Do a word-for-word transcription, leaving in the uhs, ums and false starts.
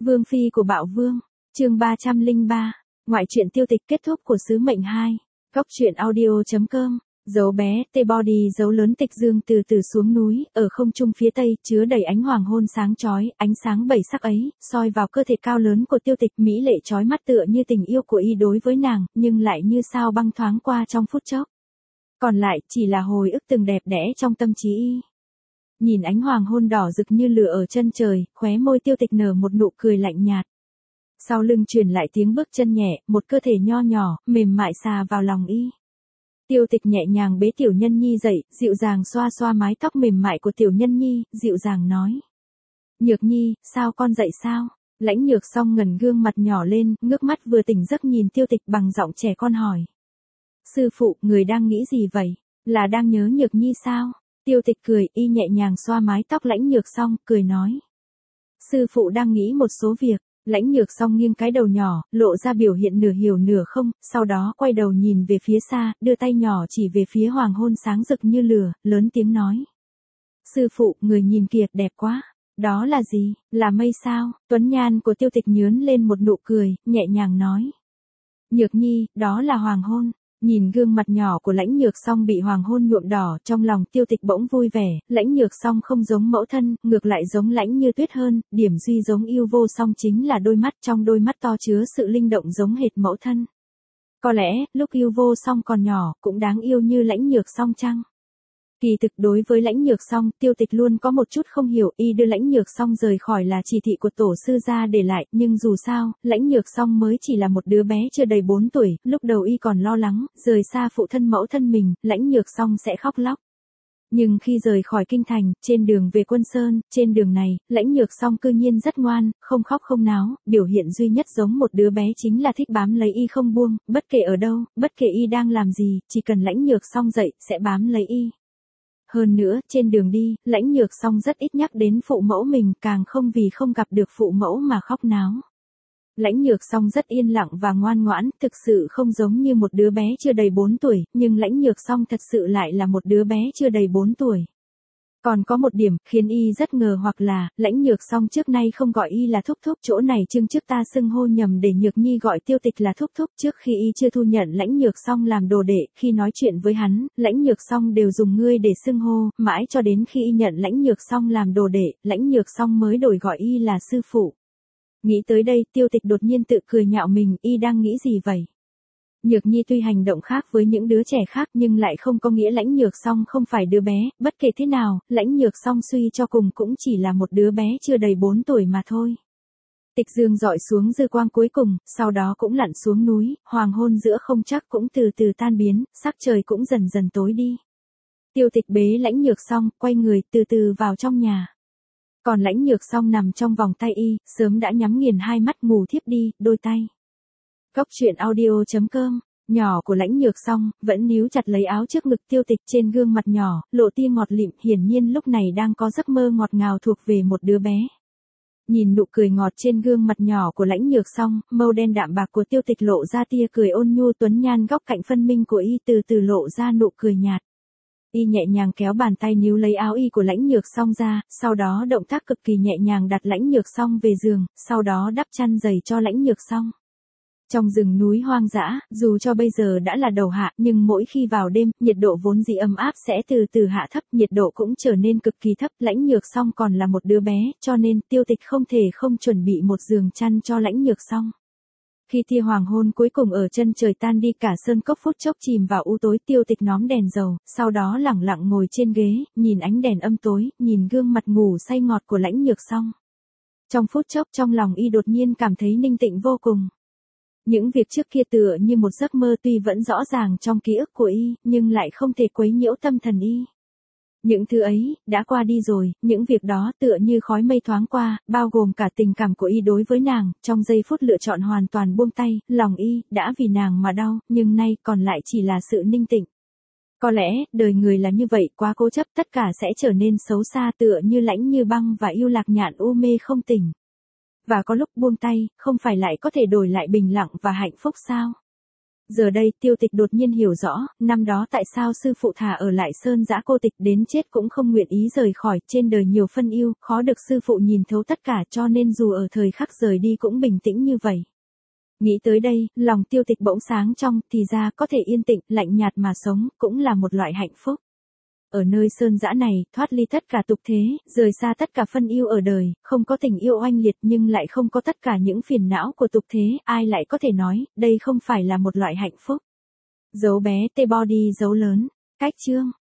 Vương phi của Bạo Vương, chương ba trăm lẻ ba, ngoại truyện tiêu tịch kết thúc của sứ mệnh hai, góc truyện audio chấm com. Dấu bé, tê body dấu lớn tịch dương từ từ xuống núi, ở không trung phía tây, chứa đầy ánh hoàng hôn sáng chói, ánh sáng bảy sắc ấy, soi vào cơ thể cao lớn của tiêu tịch mỹ lệ chói mắt tựa như tình yêu của y đối với nàng, nhưng lại như sao băng thoáng qua trong phút chốc. Còn lại, chỉ là hồi ức từng đẹp đẽ trong tâm trí y. Nhìn ánh hoàng hôn đỏ rực như lửa ở chân trời, khóe môi tiêu tịch nở một nụ cười lạnh nhạt. Sau lưng truyền lại tiếng bước chân nhẹ, một cơ thể nho nhỏ, mềm mại xà vào lòng y. Tiêu tịch nhẹ nhàng bế tiểu nhân nhi dậy, dịu dàng xoa xoa mái tóc mềm mại của tiểu nhân nhi, dịu dàng nói. Nhược nhi, sao con dậy sao? Lãnh Nhược Song ngẩng gương mặt nhỏ lên, ngước mắt vừa tỉnh giấc nhìn tiêu tịch bằng giọng trẻ con hỏi. Sư phụ, người đang nghĩ gì vậy? Là đang nhớ Nhược nhi sao? Tiêu tịch cười, y nhẹ nhàng xoa mái tóc Lãnh Nhược Song, cười nói. Sư phụ đang nghĩ một số việc. Lãnh Nhược Song nghiêng cái đầu nhỏ, lộ ra biểu hiện nửa hiểu nửa không, sau đó quay đầu nhìn về phía xa, đưa tay nhỏ chỉ về phía hoàng hôn sáng rực như lửa, lớn tiếng nói. Sư phụ, người nhìn kìa, đẹp quá. Đó là gì? Là mây sao? Tuấn nhan của tiêu tịch nhướn lên một nụ cười, nhẹ nhàng nói. Nhược nhi, đó là hoàng hôn. Nhìn gương mặt nhỏ của Lãnh Nhược Song bị hoàng hôn nhuộm đỏ, trong lòng tiêu tịch bỗng vui vẻ, Lãnh Nhược Song không giống mẫu thân, ngược lại giống Lãnh Như Tuyết hơn, điểm duy giống yêu vô song chính là đôi mắt, trong đôi mắt to chứa sự linh động giống hệt mẫu thân. Có lẽ, lúc yêu vô song còn nhỏ, cũng đáng yêu như Lãnh Nhược Song chăng? Kỳ thực đối với Lãnh Nhược Song, tiêu tịch luôn có một chút không hiểu, y đưa Lãnh Nhược Song rời khỏi là chỉ thị của tổ sư gia để lại, nhưng dù sao, Lãnh Nhược Song mới chỉ là một đứa bé chưa đầy bốn tuổi, lúc đầu y còn lo lắng, rời xa phụ thân mẫu thân mình, Lãnh Nhược Song sẽ khóc lóc. Nhưng khi rời khỏi kinh thành, trên đường về Quân Sơn, trên đường này, Lãnh Nhược Song cư nhiên rất ngoan, không khóc không náo, biểu hiện duy nhất giống một đứa bé chính là thích bám lấy y không buông, bất kể ở đâu, bất kể y đang làm gì, chỉ cần Lãnh Nhược Song dậy, sẽ bám lấy y. Hơn nữa, trên đường đi, Lãnh Nhược Song rất ít nhắc đến phụ mẫu mình, càng không vì không gặp được phụ mẫu mà khóc náo. Lãnh Nhược Song rất yên lặng và ngoan ngoãn, thực sự không giống như một đứa bé chưa đầy bốn tuổi, nhưng Lãnh Nhược Song thật sự lại là một đứa bé chưa đầy bốn tuổi. Còn có một điểm, khiến y rất ngờ hoặc là, Lãnh Nhược Song trước nay không gọi y là thúc thúc, chỗ này chương trước ta xưng hô nhầm để Nhược nhi gọi tiêu tịch là thúc thúc, trước khi y chưa thu nhận Lãnh Nhược Song làm đồ đệ, khi nói chuyện với hắn, Lãnh Nhược Song đều dùng ngươi để xưng hô, mãi cho đến khi y nhận Lãnh Nhược Song làm đồ đệ, Lãnh Nhược Song mới đổi gọi y là sư phụ. Nghĩ tới đây, tiêu tịch đột nhiên tự cười nhạo mình, y đang nghĩ gì vậy? Nhược nhi tuy hành động khác với những đứa trẻ khác nhưng lại không có nghĩa Lãnh Nhược Song không phải đứa bé, bất kể thế nào, Lãnh Nhược Song suy cho cùng cũng chỉ là một đứa bé chưa đầy bốn tuổi mà thôi. Tịch dương dọi xuống dư quang cuối cùng, sau đó cũng lặn xuống núi, hoàng hôn giữa không chắc cũng từ từ tan biến, sắc trời cũng dần dần tối đi. Tiêu tịch bế Lãnh Nhược Song, quay người từ từ vào trong nhà. Còn Lãnh Nhược Song nằm trong vòng tay y, sớm đã nhắm nghiền hai mắt ngủ thiếp đi, đôi tay. Góc truyện audio chấm com, nhỏ của Lãnh Nhược Song, vẫn níu chặt lấy áo trước ngực tiêu tịch trên gương mặt nhỏ, lộ tia ngọt lịm, hiển nhiên lúc này đang có giấc mơ ngọt ngào thuộc về một đứa bé. Nhìn nụ cười ngọt trên gương mặt nhỏ của Lãnh Nhược Song, màu đen đạm bạc của tiêu tịch lộ ra tia cười ôn nhu tuấn nhan góc cạnh phân minh của y từ từ lộ ra nụ cười nhạt. Y nhẹ nhàng kéo bàn tay níu lấy áo y của Lãnh Nhược Song ra, sau đó động tác cực kỳ nhẹ nhàng đặt Lãnh Nhược Song về giường, sau đó đắp chăn dày cho Lãnh Nhược Song. Trong rừng núi hoang dã, dù cho bây giờ đã là đầu hạ, nhưng mỗi khi vào đêm, nhiệt độ vốn dĩ ấm áp sẽ từ từ hạ thấp, nhiệt độ cũng trở nên cực kỳ thấp, Lãnh Nhược Song còn là một đứa bé, cho nên tiêu tịch không thể không chuẩn bị một giường chăn cho Lãnh Nhược Song. Khi tia hoàng hôn cuối cùng ở chân trời tan đi, cả sơn cốc phút chốc chìm vào u tối, tiêu tịch nhóm đèn dầu, sau đó lẳng lặng ngồi trên ghế, nhìn ánh đèn âm tối, nhìn gương mặt ngủ say ngọt của Lãnh Nhược Song. Trong phút chốc trong lòng y đột nhiên cảm thấy ninh tịnh vô cùng. Những việc trước kia tựa như một giấc mơ tuy vẫn rõ ràng trong ký ức của y, nhưng lại không thể quấy nhiễu tâm thần y. Những thứ ấy, đã qua đi rồi, những việc đó tựa như khói mây thoáng qua, bao gồm cả tình cảm của y đối với nàng, trong giây phút lựa chọn hoàn toàn buông tay, lòng y, đã vì nàng mà đau, nhưng nay còn lại chỉ là sự ninh tịnh. Có lẽ, đời người là như vậy, quá cố chấp tất cả sẽ trở nên xấu xa tựa như Lãnh Như Băng và yêu Lạc Nhạn u mê không tỉnh. Và có lúc buông tay, không phải lại có thể đổi lại bình lặng và hạnh phúc sao? Giờ đây Tiêu Tịch đột nhiên hiểu rõ, năm đó tại sao sư phụ thà ở lại Sơn Dã cô tịch đến chết cũng không nguyện ý rời khỏi, trên đời nhiều phân yêu, khó được sư phụ nhìn thấu tất cả, cho nên dù ở thời khắc rời đi cũng bình tĩnh như vậy. Nghĩ tới đây, lòng Tiêu Tịch bỗng sáng trong, thì ra có thể yên tĩnh, lạnh nhạt mà sống, cũng là một loại hạnh phúc. Ở nơi Sơn Dã này, thoát ly tất cả tục thế, rời xa tất cả phân yêu ở đời, không có tình yêu oanh liệt nhưng lại không có tất cả những phiền não của tục thế, ai lại có thể nói, đây không phải là một loại hạnh phúc. Dấu bé T-body dấu lớn, cách chương.